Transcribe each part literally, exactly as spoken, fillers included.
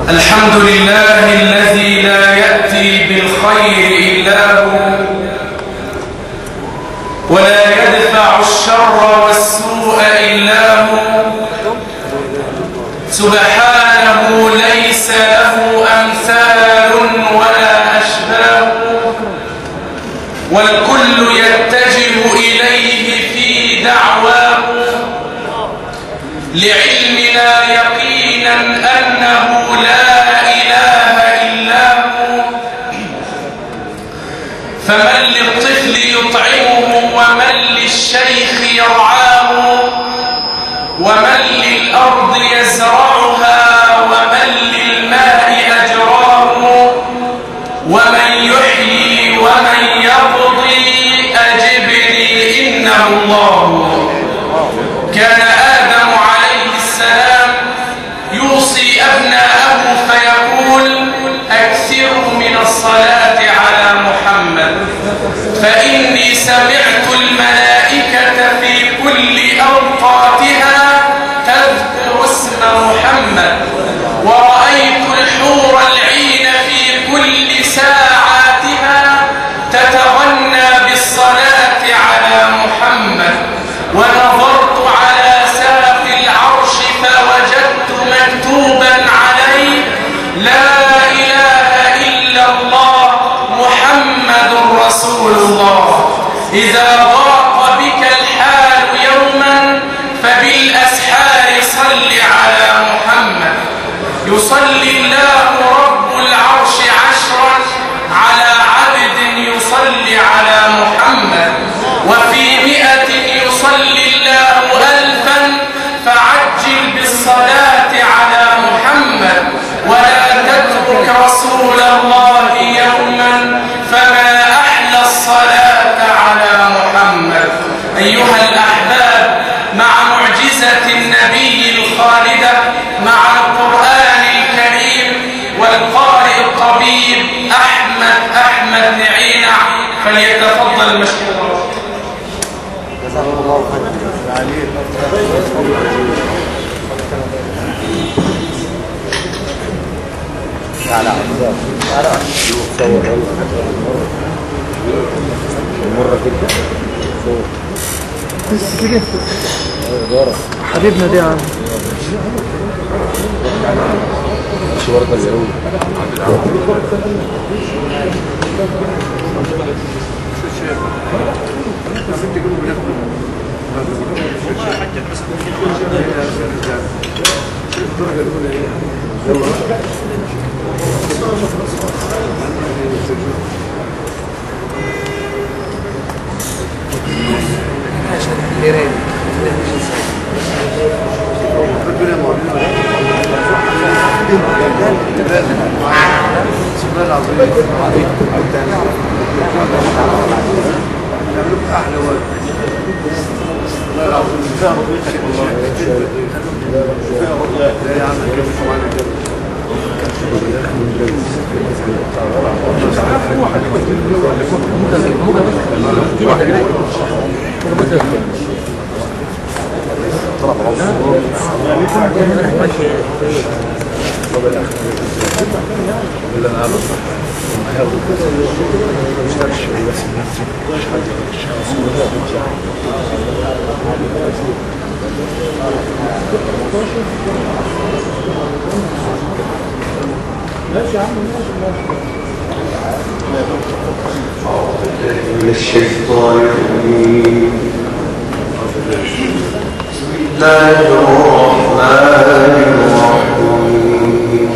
الحمد لله الذي لا يأتي بالخير إلا هو ولا يدفع الشر والسوء إلا هو سبحانه ليس له أمثال ولا أشباه والكل يتجه إليه في دعواه لعلمنا يقينا أنه لا إله إلا هو فمن للطفل يطعمه ومن للشيخ يرعاه ومن للأرض يزرعها ومن للماء أجراه ومن يحيي ومن يقضي أجبني إنه الله. كان آدم عليه السلام يوصي أبناءه فيقول أكثروا من الصلاة على محمد فإني سمعت الملائكة في كل أوقاتها تذكر اسم محمد ورأيت الحور العين في كل ساعاتها تتغنى بالصلاة على محمد ونظرت على ساق العرش فوجدت مكتوبا عليه لا إله إلا الله محمد رسول الله. إذا ضاق بك الحال يوما فبالأسحار صل على محمد. يصلي الله رب العرش عشرا على عبد يصلي على محمد وفي مئة يصلي الله ألفا فعجل بالصلاة على محمد ولا تترك رسول الله يوما فما أحلى الصلاة على محمد. أيها الأحباب، مع معجزة النبي الخالدة مع القرآن الكريم والقارئ الطبيب أحمد أحمد نعينة فليتفضل مشكورا. جزاه الله خيرا. على عزاب على صور مرة جدا صور حبيبنا دي عم مش ورقة اليهود من الشيطان الرجيم. بسم الله الرحمن الرحيم.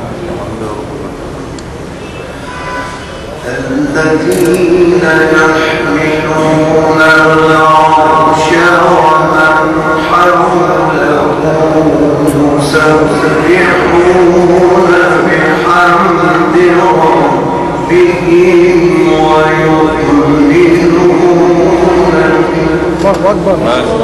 الذين يحملون العرش ومن حوله يسبحون بحمد ربهم ويؤمنون الله أكبر.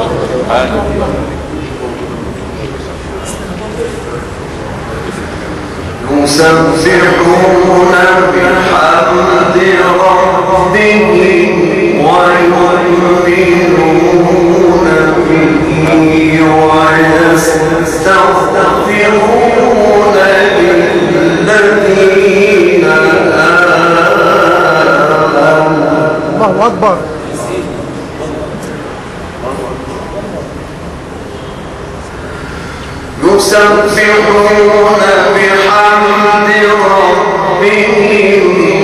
يسبحون بحمد ربهم ويؤمنون به ويستغفرون لله يسبحون بحمد ربهم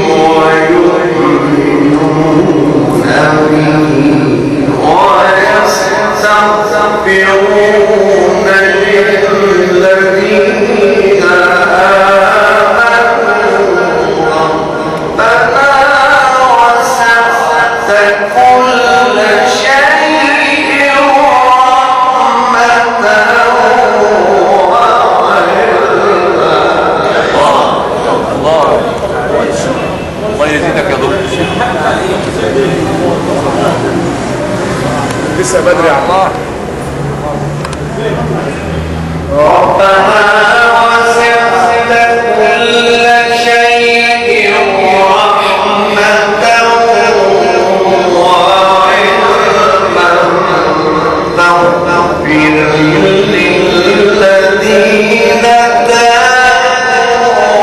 ويؤمنون به ويستغفرون للذين آمنوا ربنا وسعت كل شيء رحمة الله الله يزيدك يا دكتور. لسه بدري يا الله. ربنا وسعت كل شيء رحمة وعلما فاغفر للذين تابوا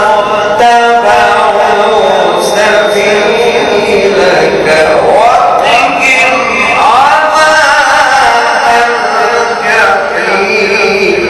واتبعوا سبيلك وقهم عذاب الجحيم.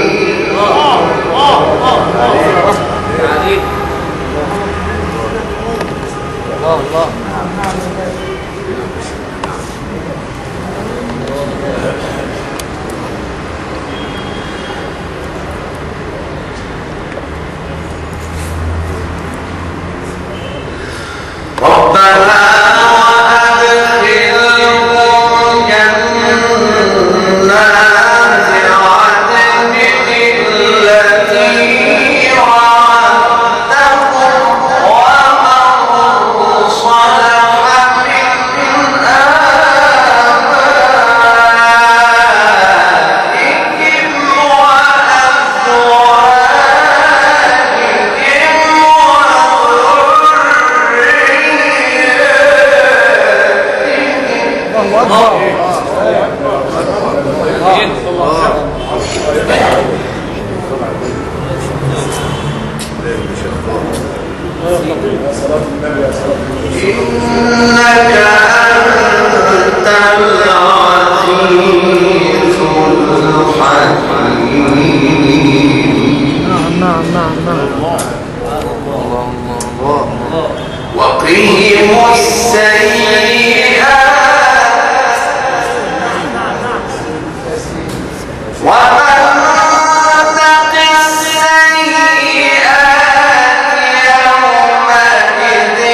ربنا وأدخلهم جنات عدن التي وعدتهم ومن صلح من آبائهم إنك أنت العزيز الحكيم. نعم نعم نعم نعم. وقهم السيئات ومن تق السيئات يومئذ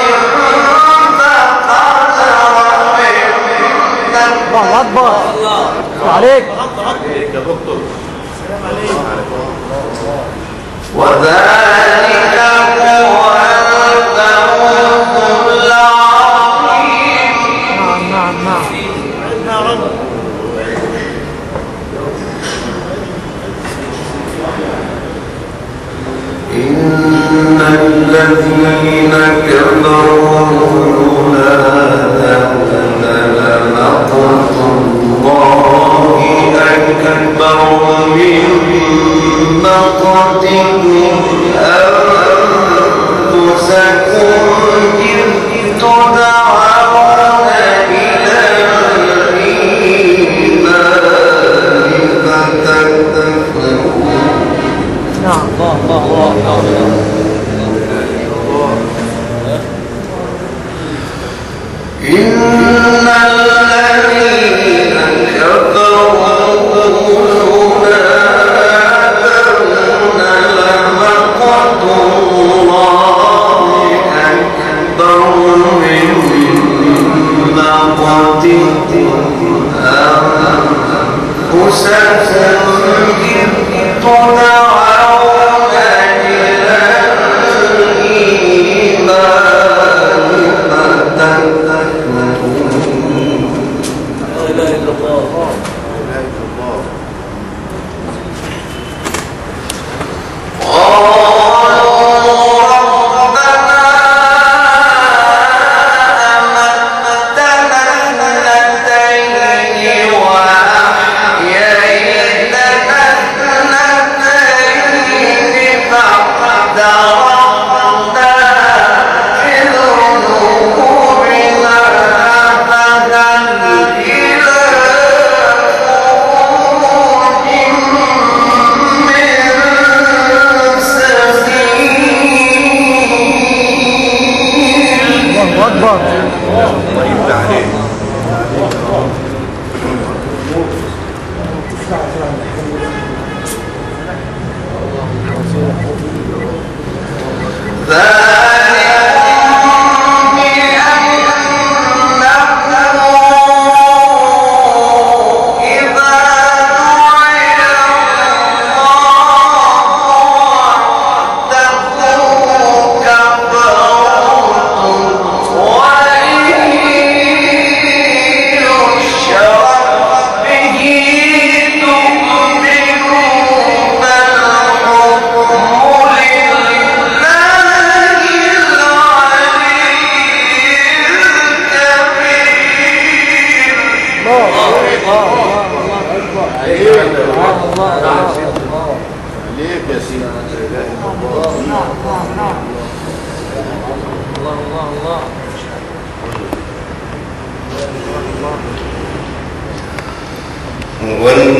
فقد رحمته. الله أكبر عليك. وذلك هو الفوز العظيم. نعم نعم نعم. إن الذين كفروا لا تأتون لمقت الله أكبر من مقتهم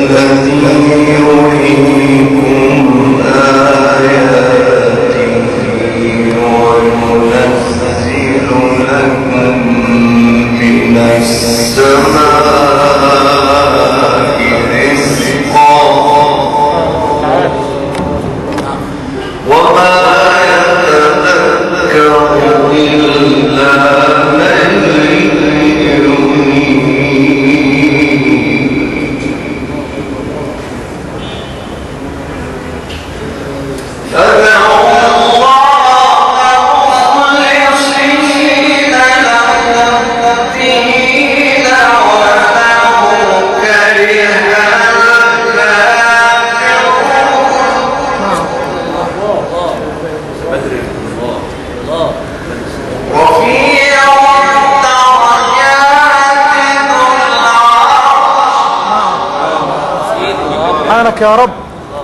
يا رب.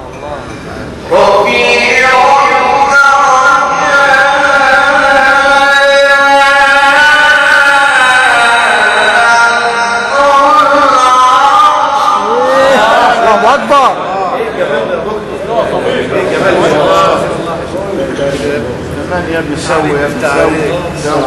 الله أكبر. كمان يا ابني سوي يا ابني سوي.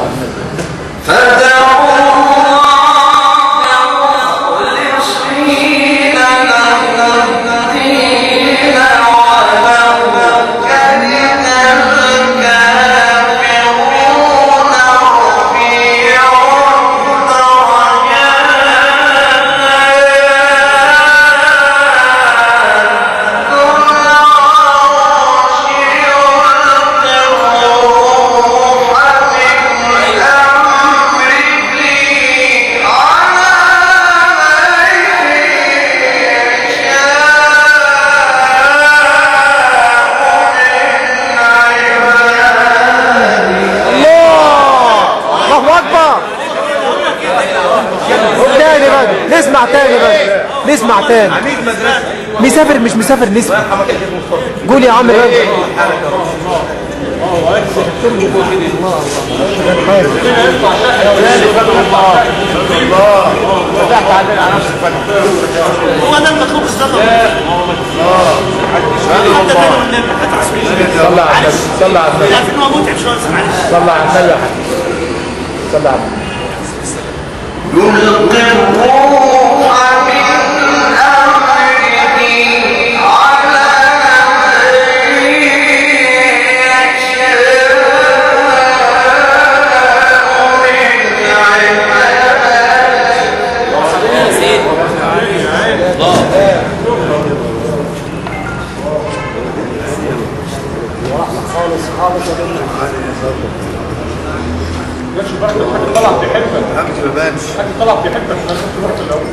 نسمع تاني بقى نسمع تاني. مسافر مش مسافر نسمع. قول يا عم بقى. هو ده المطلوب الصلاه. صلى على النبي صلى على النبي. عارف ان هو متعب شويه معلش. صلى على النبي يا حبيبي. صلى على النبي. يلقي الروح من أمره على من يشاء من عباده. خالص خالص ليش البركه الحاج طلع بيحبك الحاج ما بانش الحاج طلع بيحبك انا كنت بركه الاول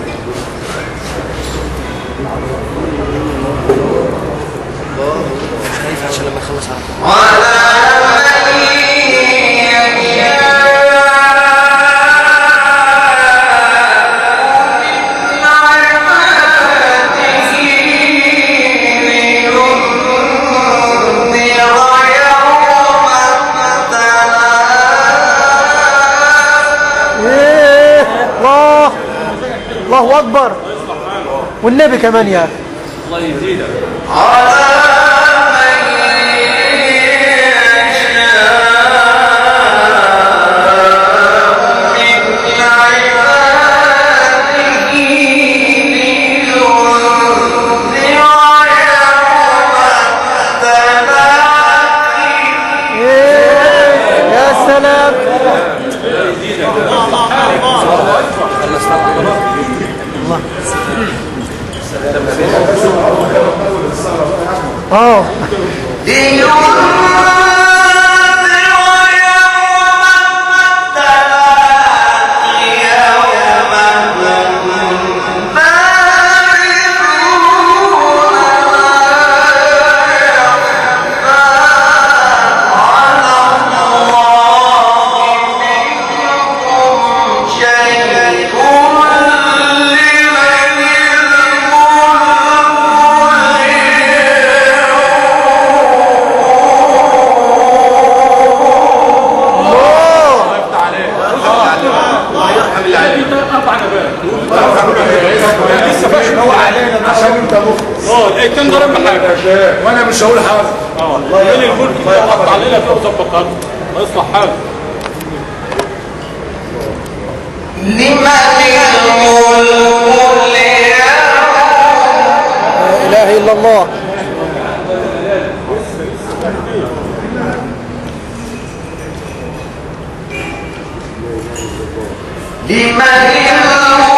الله خايف عشان لما يخلص على الله أكبر. والنبي كمان يا أخي. الله يزيدك. يا سلام. اه يا شيخ وانا مش هقول حاجه. اه والله الملك كده قطع علينا كده وظبطها ما يصلح حاجه. لمن الملك اليوم لا اله الا الله. لمن الملك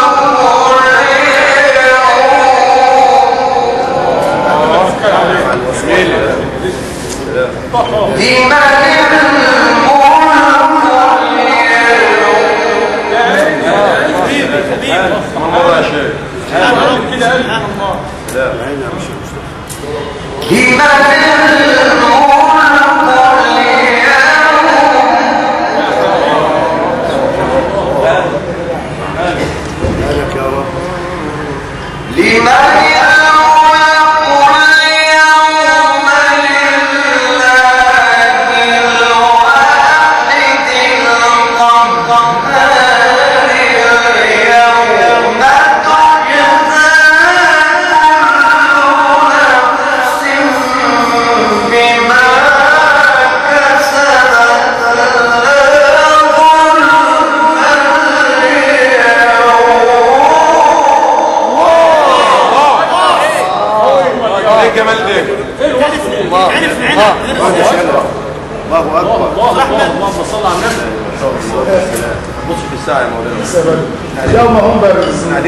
الله اكبر. اللهم صل على النبي. بص في الساعه يا مولانا. يوم هم بارزين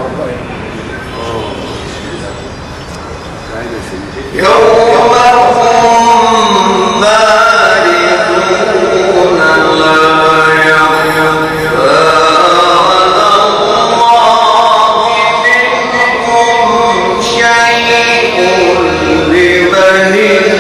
يوم هم باردون لا يخفى على الله منهم شيء لمن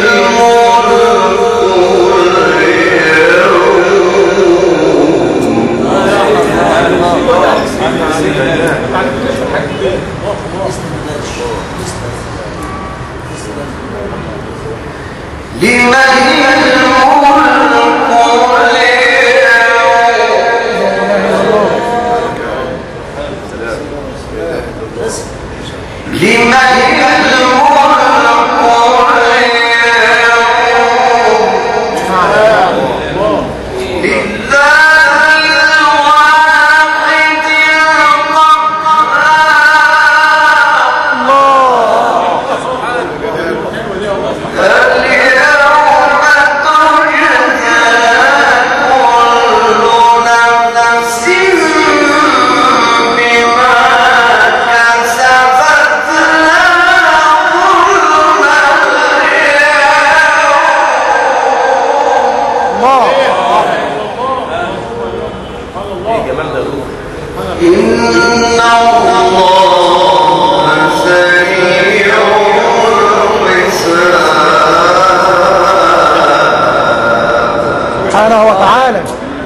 سبحانه وتعالى.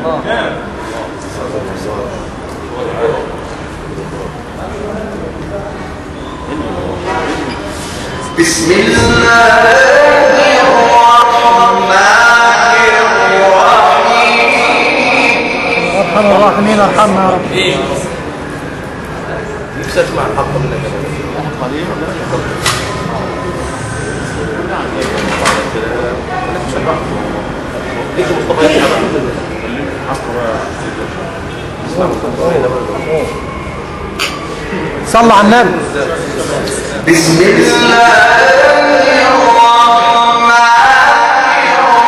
بسم الله الرحمن الرحيم. ارحم الراحمين ارحمنا يا رب. نفسي اسمع الحق منك يا صلى على النبي. بسم الله الرحمن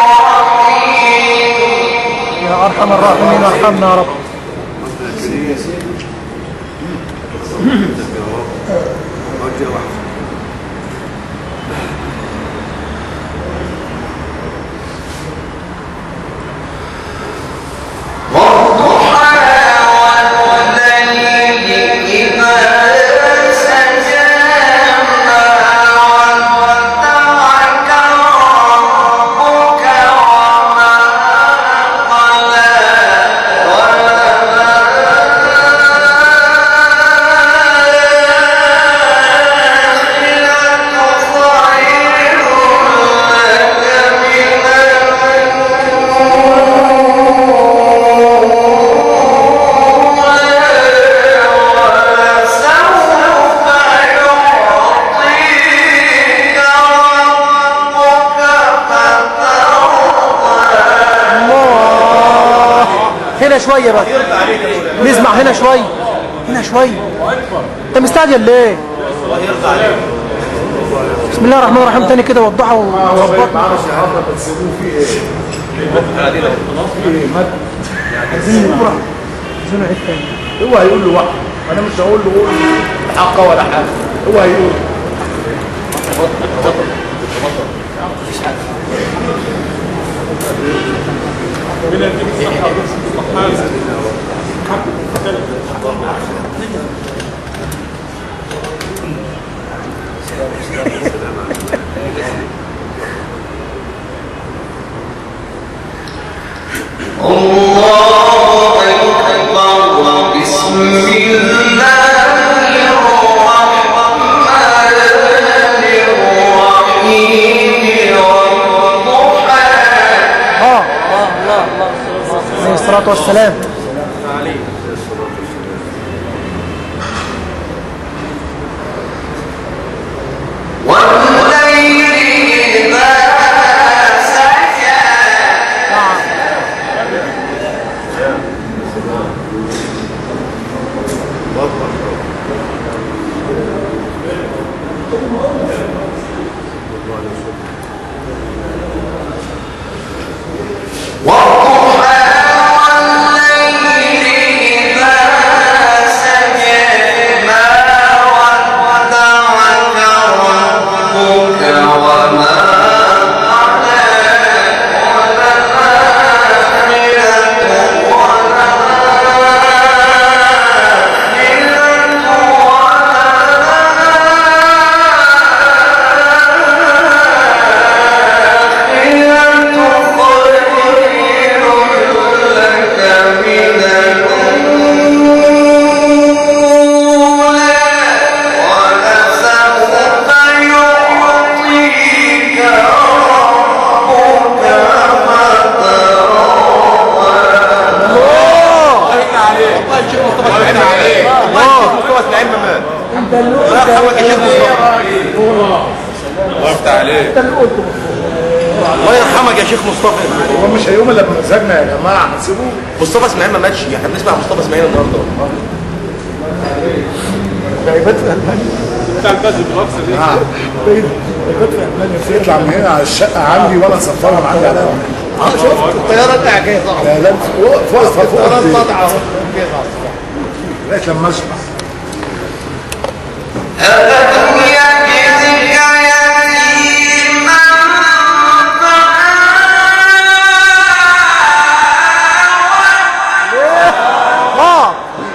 الرحيم. يا ارحم الراحمين ارحمنا يا رب. ولا هنا شويه بقى، نسمع هنا شويه، هنا شويه. انت مستعجل ليه؟ بسم الله الرحمن الرحيم تاني كده وضحها وظبطنا. عايزين نقرا، عايزين نعيد تاني. هو هيقول له واحد، انا مش هقول له قول حقه ولا حاجه، هو هيقول. الله أكبر. بسم الله الرحمن الرحيم. والضحى. اه الله الله الله عليه الصلاه والسلام. الله يرحمك يا شيخ مصطفى. هو مش هيقوم الا بمزاجنا يا جماعه، هنسيبوه. مصطفى اسماعيل ما ماتش، احنا بنسمع مصطفى اسماعيل النهارده. غيبات في المانيا بتاع الفجر بالرقصه دي. غيبات في المانيا، يطلع من هنا على الشقه عندي وانا اصفرها معايا عليها. اه شفت الطياره انت جايه صح؟ لا لا فوق فوق الطياره قطعه لغايه لما اشبع. ألم يجدك يتيما اه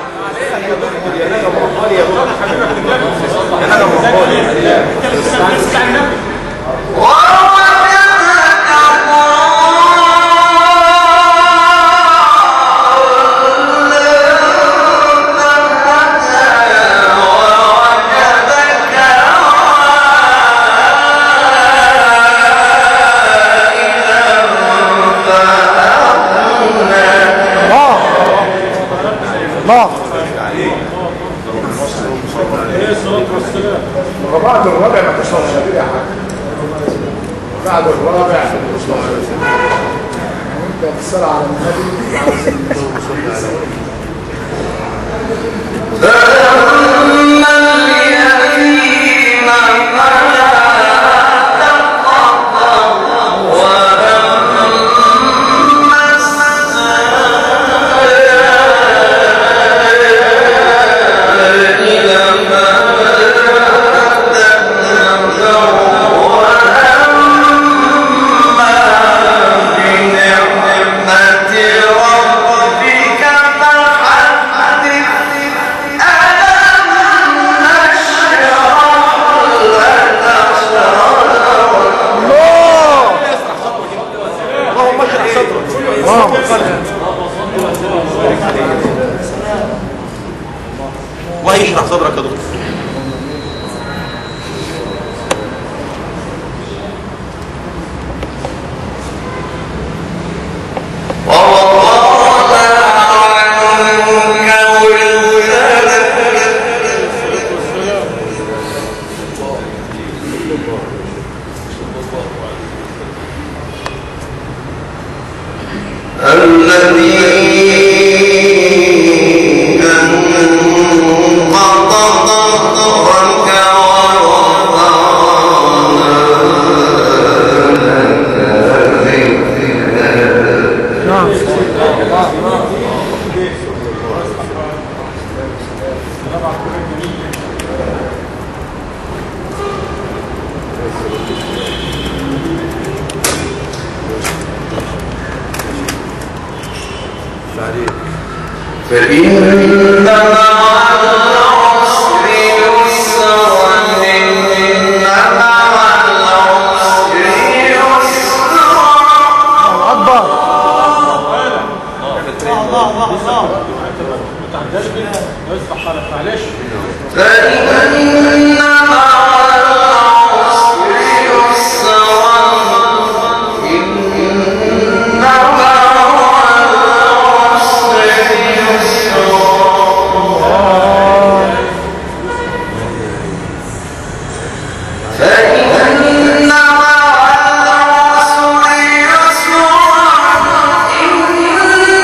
بعد الرابع ما تشرب شبير يا حاج. بعد الرابع وانت بتصلي على النبي فأما اليتيم فلا تقهر وأما وهيشرح صدرك يا دكتور. الذي فإن مع العسر يسرا إن مع العسر يسرا. أكبر. الله الله الله. معلش. فإن مع العسر يسرا إن مع العسر يسرا. فإن مع العسر يسرا إن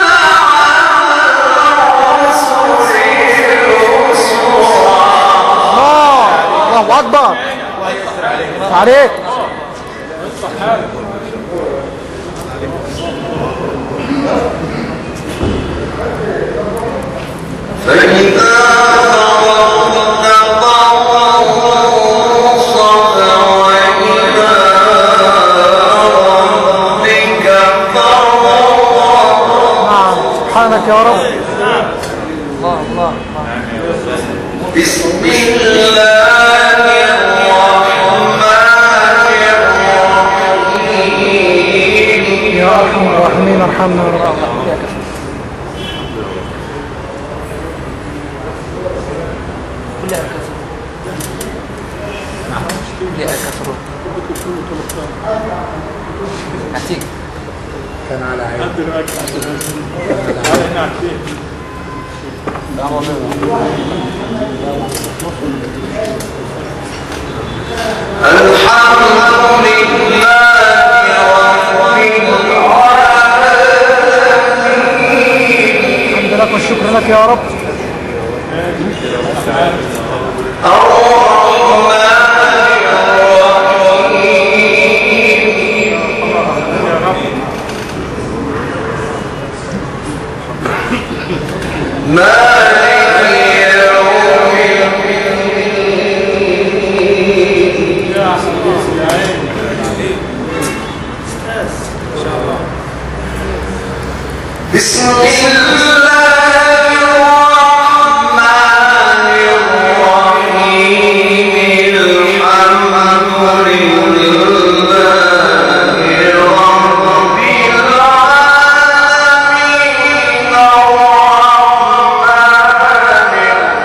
الله أكبر عليك. فإذا فرغت فانصب وإلى ربك فارغب. نعم سبحانك يا رب. الله الله. بسم الله الرحمن الرحيم. يا أرحم الراحمين ارحمنا يا رب. كان على عين. الحمد لله رب العالمين. الحمد لك والشكر لك يا رب. الرحمن الرحيم. مالك يوم الدين. بسم الله الرحمن الرحيم. الحمد لله رب العالمين. الرحمن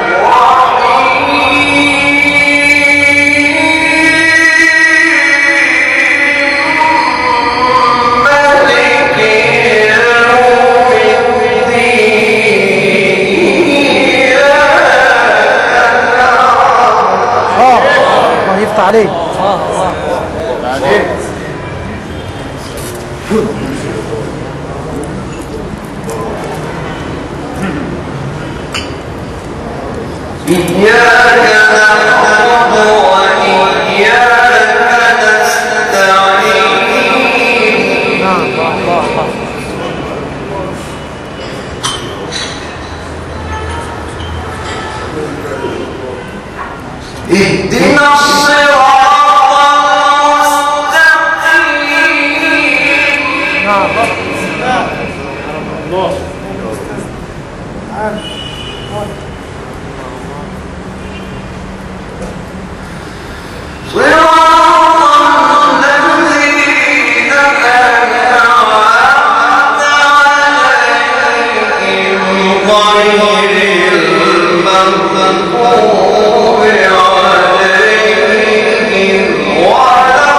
الرحيم. مالك يوم الدين. اه الله يفتح عليك. اه اه إياك نعبد وإياك نستعين. نعم الله الله الله. اهدنا الصراط المستقيم. نعم الله. صراط الذين أنعمت عليهم غير المغضوب عليهم ولا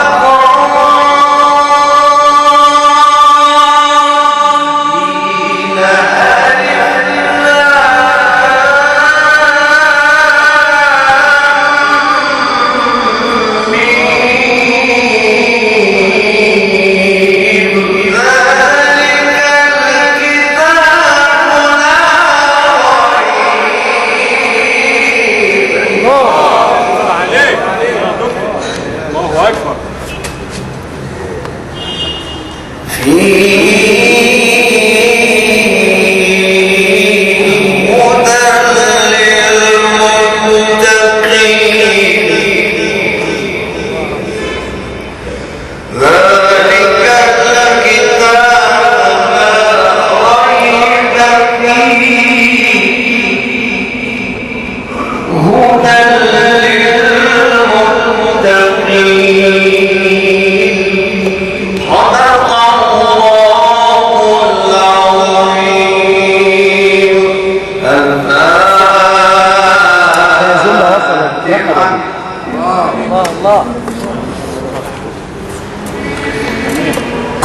الضالين. عليك. الله أكبر. ذلك الكتاب لا ريب فيه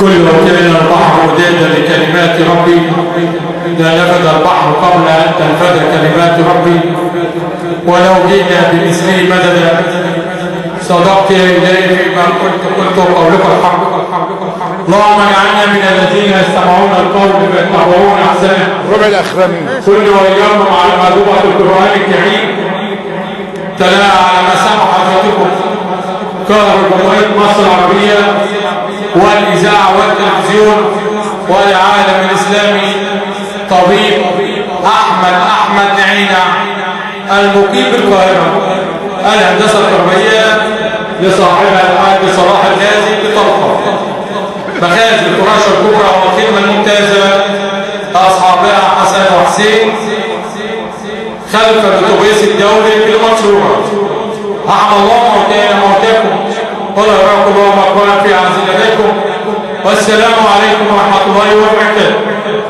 كل كان البحر مدادا لكلمات ربي لا نفد البحر قبل أن تنفد كلمات ربي ولو جئنا بمثله مددا صدقت إليه فيما كنت قلت قولك الحق. اللهم اجعلنا من الذين يستمعون القول فيتبعون أحسنه. ربع الأخراني كل وإياكم على مذوبة القرآن الكريم تلا على ما سمع حضرتكم كهر جمهورية مصر العربية والإذاعة والتلفزيون والعالم الإسلامي طبيب أحمد أحمد نعينة المقيم بالقاهرة الهندسة التربوية لصاحبها الحاج صلاح الغازي بطلقة مخازن الفراشة الكبرى والخدمة الممتازة أصحابها حسن وحسين خلف الأتوبيس الدولي في المنصورة. رحم الله موتانا موتاكم ولا يراكم الله مقبولا في عزيزتكم والسلام عليكم ورحمة الله وبركاته.